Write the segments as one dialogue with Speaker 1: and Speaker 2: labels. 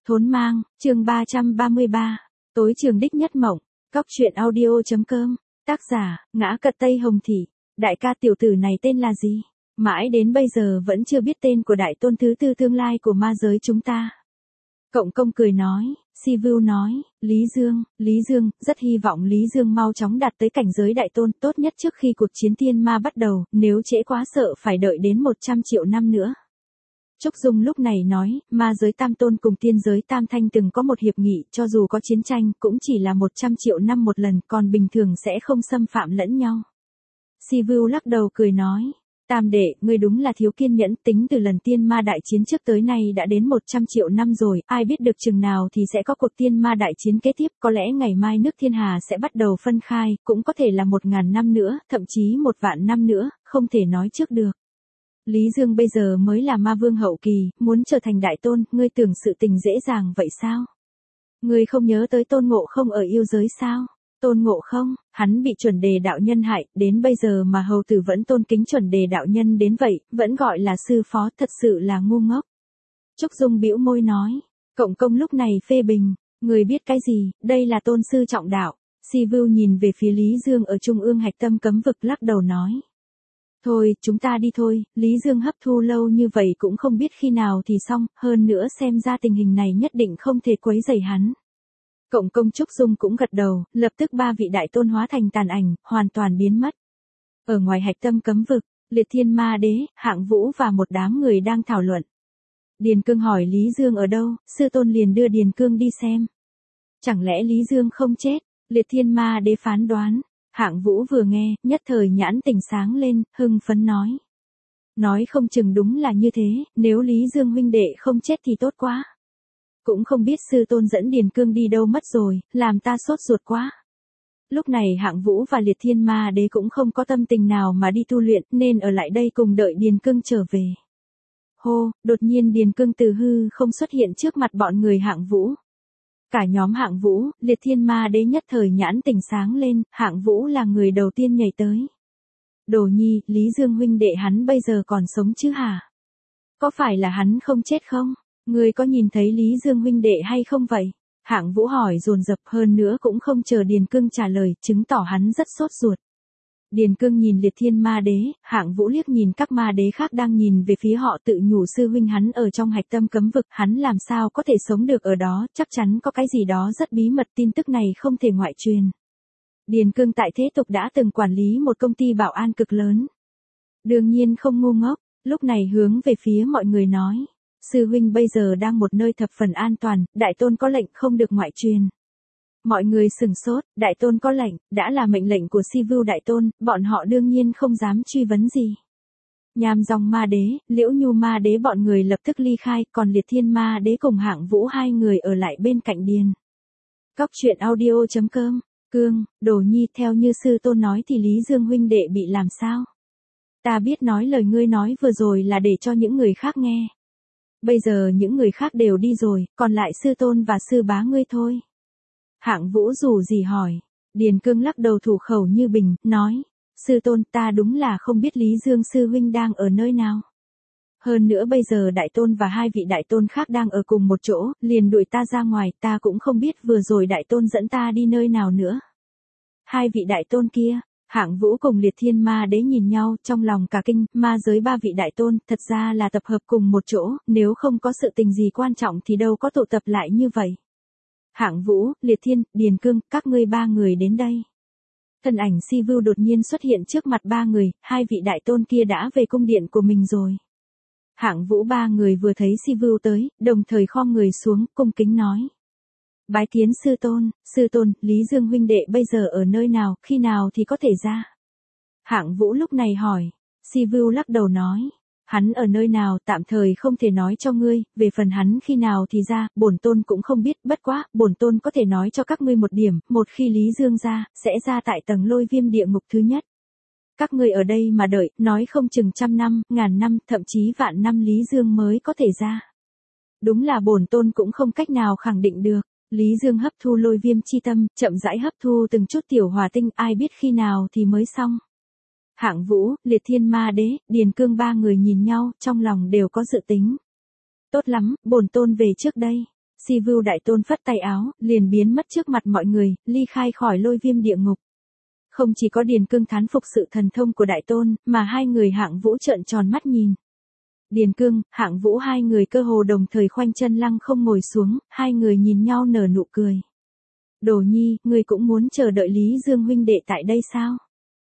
Speaker 1: Thốn mang, chương 333, tối trường đích nhất mộng, Cóc truyện audio.com, tác giả, Ngã Cật Tây Hồng Thị, đại ca tiểu tử này tên là gì? Mãi đến bây giờ vẫn chưa biết tên của đại tôn thứ tư tương lai của ma giới chúng ta. Cộng công cười nói, Sivu nói, Lý Dương, rất hy vọng Lý Dương mau chóng đạt tới cảnh giới đại tôn, tốt nhất trước khi cuộc chiến tiên ma bắt đầu, nếu trễ quá sợ phải đợi đến 100 triệu năm nữa. Trúc Dung lúc này nói, ma giới tam tôn cùng tiên giới tam thanh từng có một hiệp nghị, cho dù có chiến tranh, cũng chỉ là 100 triệu năm một lần, còn bình thường sẽ không xâm phạm lẫn nhau. Sivu lắc đầu cười nói, Tam đệ, ngươi đúng là thiếu kiên nhẫn, tính từ lần tiên ma đại chiến trước tới nay đã đến 100 triệu năm rồi, ai biết được chừng nào thì sẽ có cuộc tiên ma đại chiến kế tiếp, có lẽ ngày mai nước thiên hà sẽ bắt đầu phân khai, cũng có thể là 1000 năm nữa, thậm chí 1.000 năm nữa, không thể nói trước được. Lý Dương bây giờ mới là ma vương hậu kỳ, muốn trở thành đại tôn, ngươi tưởng sự tình dễ dàng vậy sao? Ngươi không nhớ tới Tôn Ngộ Không ở yêu giới sao? Tôn Ngộ Không, hắn bị chuẩn đề đạo nhân hại, đến bây giờ mà hầu tử vẫn tôn kính chuẩn đề đạo nhân đến vậy, vẫn gọi là sư phó, thật sự là ngu ngốc. Trúc Dung bĩu môi nói, Cộng công lúc này phê bình, người biết cái gì, đây là tôn sư trọng đạo. Sivu nhìn về phía Lý Dương ở trung ương hạch tâm cấm vực lắc đầu nói. Thôi, chúng ta đi thôi, Lý Dương hấp thu lâu như vậy cũng không biết khi nào thì xong, hơn nữa xem ra tình hình này nhất định không thể quấy rầy hắn. Cộng công Trúc Dung cũng gật đầu, lập tức ba vị đại tôn hóa thành tàn ảnh, hoàn toàn biến mất. Ở ngoài hạch tâm cấm vực, Liệt Thiên Ma Đế, Hạng Vũ và một đám người đang thảo luận. Điền Cương hỏi Lý Dương ở đâu, sư tôn liền đưa Điền Cương đi xem. Chẳng lẽ Lý Dương không chết? Liệt Thiên Ma Đế phán đoán. Hạng Vũ vừa nghe, nhất thời nhãn tỉnh sáng lên, hưng phấn nói. Nói không chừng đúng là như thế, nếu Lý Dương huynh đệ không chết thì tốt quá. Cũng không biết sư tôn dẫn Điền Cương đi đâu mất rồi, làm ta sốt ruột quá. Lúc này Hạng Vũ và Liệt Thiên Ma Đế cũng không có tâm tình nào mà đi tu luyện, nên ở lại đây cùng đợi Điền Cương trở về. Hô, đột nhiên Điền Cương từ hư không xuất hiện trước mặt bọn người Hạng Vũ. Cả nhóm Hạng Vũ, Liệt Thiên Ma Đế nhất thời nhãn tỉnh sáng lên, Hạng Vũ là người đầu tiên nhảy tới. Đồ Nhi, Lý Dương huynh đệ hắn bây giờ còn sống chứ hả? Có phải là hắn không chết không? Ngươi có nhìn thấy Lý Dương huynh đệ hay không vậy? Hạng Vũ hỏi dồn dập, hơn nữa cũng không chờ Điền Cương trả lời, chứng tỏ hắn rất sốt ruột. Điền Cương nhìn Liệt Thiên Ma Đế, Hạng Vũ liếc nhìn các ma đế khác đang nhìn về phía họ, tự nhủ sư huynh hắn ở trong hạch tâm cấm vực, hắn làm sao có thể sống được ở đó, chắc chắn có cái gì đó rất bí mật, tin tức này không thể ngoại truyền. Điền Cương tại thế tục đã từng quản lý một công ty bảo an cực lớn. Đương nhiên không ngu ngốc, lúc này hướng về phía mọi người nói. Sư huynh bây giờ đang một nơi thập phần an toàn, đại tôn có lệnh không được ngoại truyền. Mọi người sửng sốt, đại tôn có lệnh, đã là mệnh lệnh của Sivu đại tôn, bọn họ đương nhiên không dám truy vấn gì. Nham Dòng Ma Đế, Liễu Nhu Ma Đế bọn người lập tức ly khai, còn Liệt Thiên Ma Đế cùng Hạng Vũ hai người ở lại bên cạnh Điền. Cóc truyện audio.com, Cương, Đồ Nhi, theo như sư tôn nói thì Lý Dương huynh đệ bị làm sao? Ta biết nói lời ngươi nói vừa rồi là để cho những người khác nghe. Bây giờ những người khác đều đi rồi, còn lại sư tôn và sư bá ngươi thôi. Hạng Vũ dù gì hỏi. Điền Cương lắc đầu thủ khẩu như bình, nói. Sư tôn, ta đúng là không biết Lý Dương sư huynh đang ở nơi nào. Hơn nữa bây giờ đại tôn và hai vị đại tôn khác đang ở cùng một chỗ, liền đuổi ta ra ngoài, ta cũng không biết vừa rồi đại tôn dẫn ta đi nơi nào nữa. Hai vị đại tôn kia, Hạng Vũ cùng Liệt Thiên Ma Đế nhìn nhau, trong lòng cả kinh, ma giới ba vị đại tôn, thật ra là tập hợp cùng một chỗ, nếu không có sự tình gì quan trọng thì đâu có tụ tập lại như vậy. Hạng Vũ, Liệt Thiên, Điền Cương, các ngươi ba người đến đây. Thân ảnh Sivu đột nhiên xuất hiện trước mặt ba người, hai vị đại tôn kia đã về cung điện của mình rồi. Hạng Vũ ba người vừa thấy Sivu tới, đồng thời khom người xuống, cung kính nói. Bái kiến sư tôn, Lý Dương huynh đệ bây giờ ở nơi nào, khi nào thì có thể ra? Hạng Vũ lúc này hỏi, Sivu lắc đầu nói, hắn ở nơi nào tạm thời không thể nói cho ngươi, về phần hắn khi nào thì ra, bổn tôn cũng không biết, bất quá, bổn tôn có thể nói cho các ngươi một điểm, một khi Lý Dương ra, sẽ ra tại tầng Lôi Viêm địa ngục thứ nhất. Các ngươi ở đây mà đợi, nói không chừng 100 năm, 1000 năm, thậm chí vạn năm Lý Dương mới có thể ra. Đúng là bổn tôn cũng không cách nào khẳng định được. Lý Dương hấp thu lôi viêm chi tâm, chậm rãi hấp thu từng chút tiểu hỏa tinh, ai biết khi nào thì mới xong. Hạng Vũ, Liệt Thiên Ma Đế, Điền Cương ba người nhìn nhau, trong lòng đều có dự tính. Tốt lắm, bổn tôn về trước đây. Si Vưu Đại Tôn phất tay áo, liền biến mất trước mặt mọi người, ly khai khỏi Lôi Viêm địa ngục. Không chỉ có Điền Cương thán phục sự thần thông của Đại Tôn, mà hai người Hạng Vũ trợn tròn mắt nhìn. Điền Cương, Hạng Vũ hai người cơ hồ đồng thời khoanh chân lăng không ngồi xuống, hai người nhìn nhau nở nụ cười. Đồ Nhi, ngươi cũng muốn chờ đợi Lý Dương huynh đệ tại đây sao?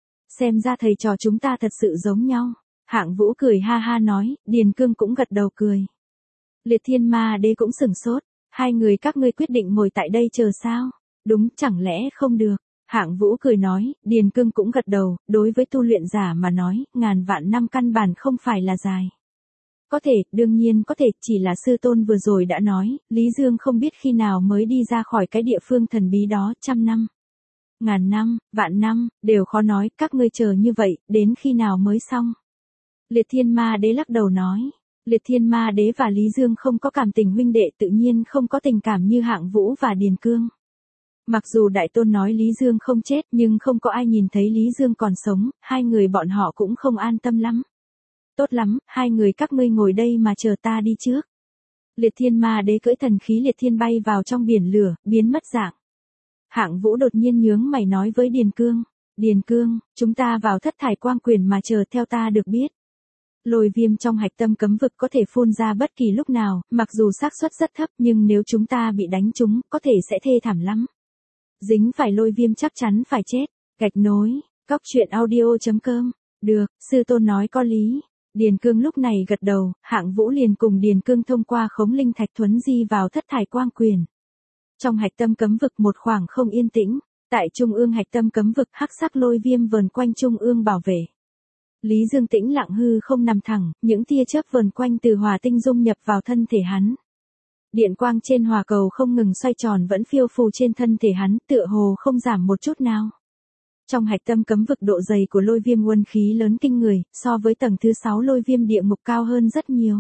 Speaker 1: Xem ra thầy trò chúng ta thật sự giống nhau. Hạng Vũ cười ha ha nói, Điền Cương cũng gật đầu cười. Liệt Thiên Ma Đế cũng sửng sốt, hai người các ngươi quyết định ngồi tại đây chờ sao? Đúng, chẳng lẽ không được? Hạng Vũ cười nói, Điền Cương cũng gật đầu, đối với tu luyện giả mà nói, ngàn vạn năm căn bản không phải là dài. Có thể, đương nhiên có thể, chỉ là sư tôn vừa rồi đã nói, Lý Dương không biết khi nào mới đi ra khỏi cái địa phương thần bí đó, 100 năm. Ngàn năm, vạn năm, đều khó nói, các ngươi chờ như vậy, đến khi nào mới xong. Liệt Thiên Ma Đế lắc đầu nói, Liệt Thiên Ma Đế và Lý Dương không có cảm tình huynh đệ, tự nhiên không có tình cảm như Hạng Vũ và Điền Cương. Mặc dù Đại Tôn nói Lý Dương không chết, nhưng không có ai nhìn thấy Lý Dương còn sống, hai người bọn họ cũng không an tâm lắm. Tốt lắm, hai người các ngươi ngồi đây mà chờ ta đi trước. Liệt Thiên Ma Đế cưỡi thần khí Liệt Thiên bay vào trong biển lửa, biến mất dạng. Hạng Vũ đột nhiên nhướng mày nói với Điền Cương, Điền Cương, chúng ta vào Thất Thải Quang Quyền mà chờ theo ta được biết. Lôi viêm trong hạch tâm cấm vực có thể phun ra bất kỳ lúc nào, mặc dù xác suất rất thấp nhưng nếu chúng ta bị đánh trúng, có thể sẽ thê thảm lắm. Dính phải lôi viêm chắc chắn phải chết. Gạch nối, coctruyện.audio.com. Được, sư tôn nói có lý. Điền Cương lúc này gật đầu, Hạng Vũ liền cùng Điền Cương thông qua khống linh thạch thuấn di vào Thất Thải Quang Quyền. Trong hạch tâm cấm vực một khoảng không yên tĩnh, tại trung ương hạch tâm cấm vực hắc sắc lôi viêm vờn quanh trung ương bảo vệ. Lý Dương tĩnh lặng hư không nằm thẳng, những tia chớp vờn quanh từ hỏa tinh dung nhập vào thân thể hắn. Điện quang trên hỏa cầu không ngừng xoay tròn vẫn phiêu phù trên thân thể hắn, tựa hồ không giảm một chút nào. Trong hạch tâm cấm vực độ dày của lôi viêm uân khí lớn kinh người, so với tầng thứ 6 lôi viêm địa ngục cao hơn rất nhiều.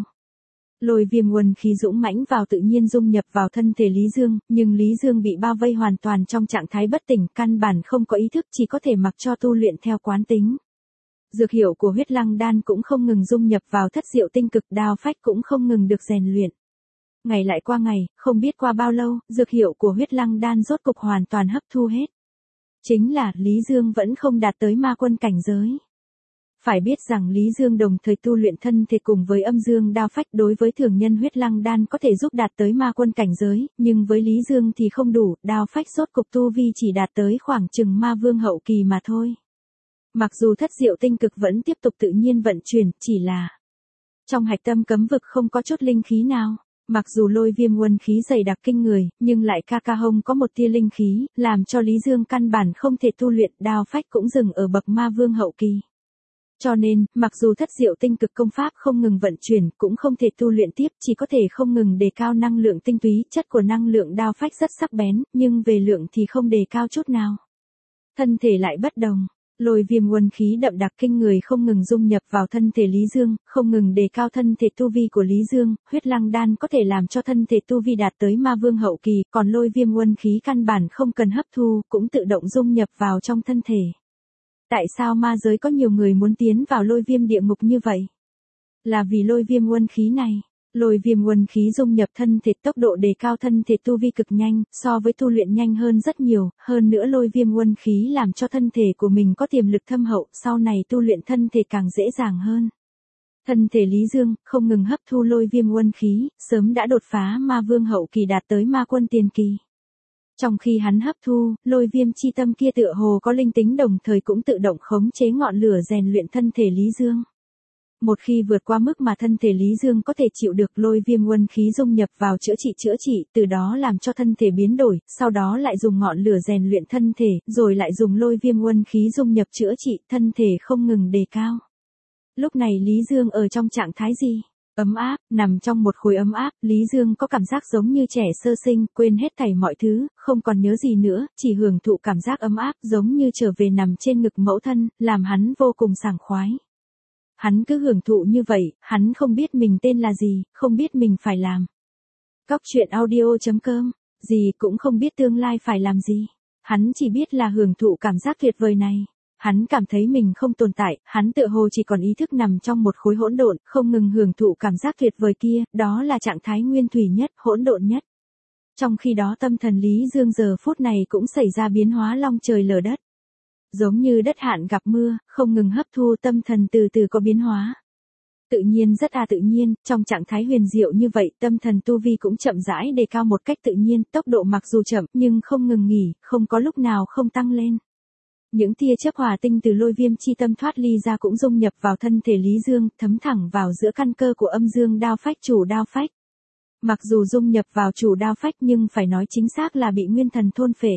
Speaker 1: Lôi viêm uân khí dũng mãnh vào tự nhiên dung nhập vào thân thể Lý Dương, nhưng Lý Dương bị bao vây hoàn toàn trong trạng thái bất tỉnh, căn bản không có ý thức, chỉ có thể mặc cho tu luyện theo quán tính. Dược hiệu của huyết lăng đan cũng không ngừng dung nhập vào thất diệu tinh cực, đao phách cũng không ngừng được rèn luyện. Ngày lại qua ngày, không biết qua bao lâu, dược hiệu của huyết lăng đan rốt cục hoàn toàn hấp thu hết. Chính là, Lý Dương vẫn không đạt tới ma quân cảnh giới. Phải biết rằng Lý Dương đồng thời tu luyện thân thể cùng với âm dương đao phách, đối với thường nhân huyết lăng đan có thể giúp đạt tới ma quân cảnh giới, nhưng với Lý Dương thì không đủ, đao phách rốt cục tu vi chỉ đạt tới khoảng chừng ma vương hậu kỳ mà thôi. Mặc dù thất diệu tinh cực vẫn tiếp tục tự nhiên vận chuyển, chỉ là trong hạch tâm cấm vực không có chút linh khí nào. Mặc dù lôi viêm uân khí dày đặc kinh người, nhưng lại ca hông có một tia linh khí, làm cho Lý Dương căn bản không thể tu luyện, đao phách cũng dừng ở bậc ma vương hậu kỳ. Cho nên, mặc dù thất diệu tinh cực công pháp không ngừng vận chuyển, cũng không thể tu luyện tiếp, chỉ có thể không ngừng đề cao năng lượng tinh túy, chất của năng lượng đao phách rất sắc bén, nhưng về lượng thì không đề cao chút nào. Thân thể lại bất đồng. Lôi viêm uân khí đậm đặc kinh người không ngừng dung nhập vào thân thể Lý Dương, không ngừng đề cao thân thể tu vi của Lý Dương, huyết lăng đan có thể làm cho thân thể tu vi đạt tới ma vương hậu kỳ, còn lôi viêm uân khí căn bản không cần hấp thu, cũng tự động dung nhập vào trong thân thể. Tại sao ma giới có nhiều người muốn tiến vào lôi viêm địa ngục như vậy? Là vì lôi viêm uân khí này. Lôi viêm uân khí dung nhập thân thể, tốc độ đề cao thân thể tu vi cực nhanh, so với tu luyện nhanh hơn rất nhiều, hơn nữa lôi viêm uân khí làm cho thân thể của mình có tiềm lực thâm hậu, sau này tu luyện thân thể càng dễ dàng hơn. Thân thể Lý Dương, không ngừng hấp thu lôi viêm uân khí, sớm đã đột phá ma vương hậu kỳ đạt tới ma quân tiền kỳ. Trong khi hắn hấp thu, lôi viêm chi tâm kia tựa hồ có linh tính đồng thời cũng tự động khống chế ngọn lửa rèn luyện thân thể Lý Dương. Một khi vượt qua mức mà thân thể Lý Dương có thể chịu được, lôi viêm uân khí dung nhập vào chữa trị, từ đó làm cho thân thể biến đổi, sau đó lại dùng ngọn lửa rèn luyện thân thể, rồi lại dùng lôi viêm uân khí dung nhập chữa trị, thân thể không ngừng đề cao. Lúc này Lý Dương ở trong trạng thái gì? Ấm áp, nằm trong một khối ấm áp, Lý Dương có cảm giác giống như trẻ sơ sinh, quên hết thảy mọi thứ, không còn nhớ gì nữa, chỉ hưởng thụ cảm giác ấm áp giống như trở về nằm trên ngực mẫu thân, làm hắn vô cùng sảng khoái. Hắn cứ hưởng thụ như vậy, hắn không biết mình tên là gì, không biết mình phải làm. Coctruyện.audio.com, gì cũng không biết tương lai phải làm gì. Hắn chỉ biết là hưởng thụ cảm giác tuyệt vời này. Hắn cảm thấy mình không tồn tại, hắn tựa hồ chỉ còn ý thức nằm trong một khối hỗn độn, không ngừng hưởng thụ cảm giác tuyệt vời kia, đó là trạng thái nguyên thủy nhất, hỗn độn nhất. Trong khi đó tâm thần Lý Dương giờ phút này cũng xảy ra biến hóa long trời lở đất. Giống như đất hạn gặp mưa, không ngừng hấp thu tâm thần từ từ có biến hóa. Tự nhiên rất tự nhiên, trong trạng thái huyền diệu như vậy tâm thần tu vi cũng chậm rãi đề cao một cách tự nhiên, tốc độ mặc dù chậm nhưng không ngừng nghỉ, không có lúc nào không tăng lên. Những tia chớp hỏa tinh từ lôi viêm chi tâm thoát ly ra cũng dung nhập vào thân thể Lý Dương, thấm thẳng vào giữa căn cơ của âm dương đao phách chủ đao phách. Mặc dù dung nhập vào chủ đao phách nhưng phải nói chính xác là bị nguyên thần thôn phệ.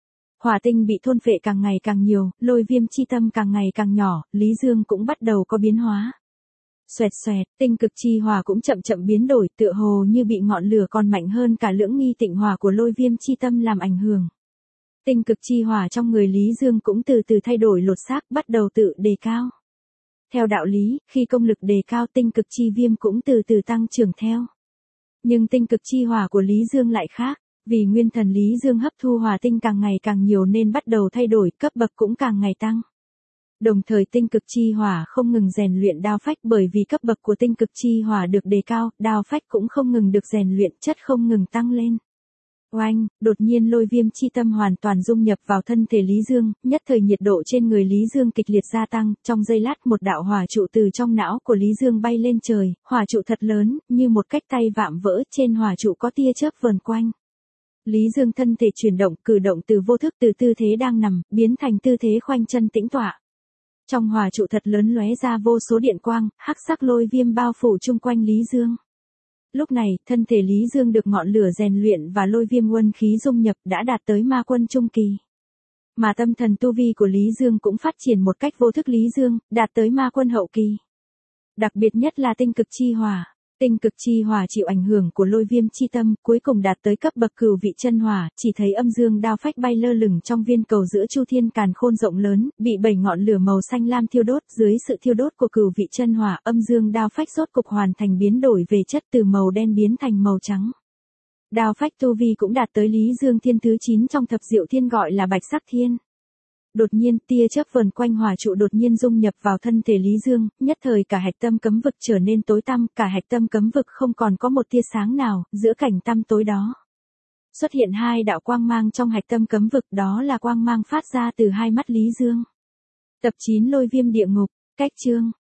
Speaker 1: Hỏa tinh bị thôn phệ càng ngày càng nhiều, lôi viêm chi tâm càng ngày càng nhỏ, Lý Dương cũng bắt đầu có biến hóa. Xoẹt xoẹt, tinh cực chi hỏa cũng chậm chậm biến đổi, tựa hồ như bị ngọn lửa còn mạnh hơn cả lưỡng nghi tịnh hỏa của lôi viêm chi tâm làm ảnh hưởng. Tinh cực chi hỏa trong người Lý Dương cũng từ từ thay đổi lột xác, bắt đầu tự đề cao. Theo đạo lý, khi công lực đề cao tinh cực chi viêm cũng từ từ tăng trưởng theo. Nhưng tinh cực chi hỏa của Lý Dương lại khác, vì nguyên thần Lý Dương hấp thu hỏa tinh càng ngày càng nhiều nên bắt đầu thay đổi, cấp bậc cũng càng ngày tăng. Đồng thời tinh cực chi hỏa không ngừng rèn luyện đao phách, bởi vì cấp bậc của tinh cực chi hỏa được đề cao, đao phách cũng không ngừng được rèn luyện, chất không ngừng tăng lên. Oanh, đột nhiên lôi viêm chi tâm hoàn toàn dung nhập vào thân thể Lý Dương, nhất thời nhiệt độ trên người Lý Dương kịch liệt gia tăng, trong giây lát một đạo hỏa trụ từ trong não của Lý Dương bay lên trời, hỏa trụ thật lớn, như một cách tay vạm vỡ, trên hỏa trụ có tia chớp vờn quanh. Lý Dương thân thể chuyển động, cử động từ vô thức từ tư thế đang nằm, biến thành tư thế khoanh chân tĩnh tọa. Trong hỏa trụ thật lớn lóe ra vô số điện quang, hắc sắc lôi viêm bao phủ chung quanh Lý Dương. Lúc này, thân thể Lý Dương được ngọn lửa rèn luyện và lôi viêm uân khí dung nhập đã đạt tới ma quân trung kỳ. Mà tâm thần tu vi của Lý Dương cũng phát triển một cách vô thức Lý Dương, đạt tới ma quân hậu kỳ. Đặc biệt nhất là tinh cực chi hỏa. Tinh cực chi hỏa chịu ảnh hưởng của lôi viêm chi tâm, cuối cùng đạt tới cấp bậc cửu vị chân hỏa, chỉ thấy âm dương đao phách bay lơ lửng trong viên cầu giữa chu thiên càn khôn rộng lớn, bị 7 ngọn lửa màu xanh lam thiêu đốt, dưới sự thiêu đốt của cửu vị chân hỏa, âm dương đao phách rốt cục hoàn thành biến đổi về chất từ màu đen biến thành màu trắng. Đao phách tu vi cũng đạt tới Lý Dương thiên thứ 9 trong thập diệu thiên gọi là bạch sắc thiên. Đột nhiên, tia chớp vờn quanh hỏa trụ đột nhiên dung nhập vào thân thể Lý Dương, nhất thời cả hạch tâm cấm vực trở nên tối tăm, cả hạch tâm cấm vực không còn có một tia sáng nào, giữa cảnh tăm tối đó. Xuất hiện 2 đạo quang mang trong hạch tâm cấm vực, đó là quang mang phát ra từ 2 mắt Lý Dương. Tập 9 Lôi viêm địa ngục, cách chương.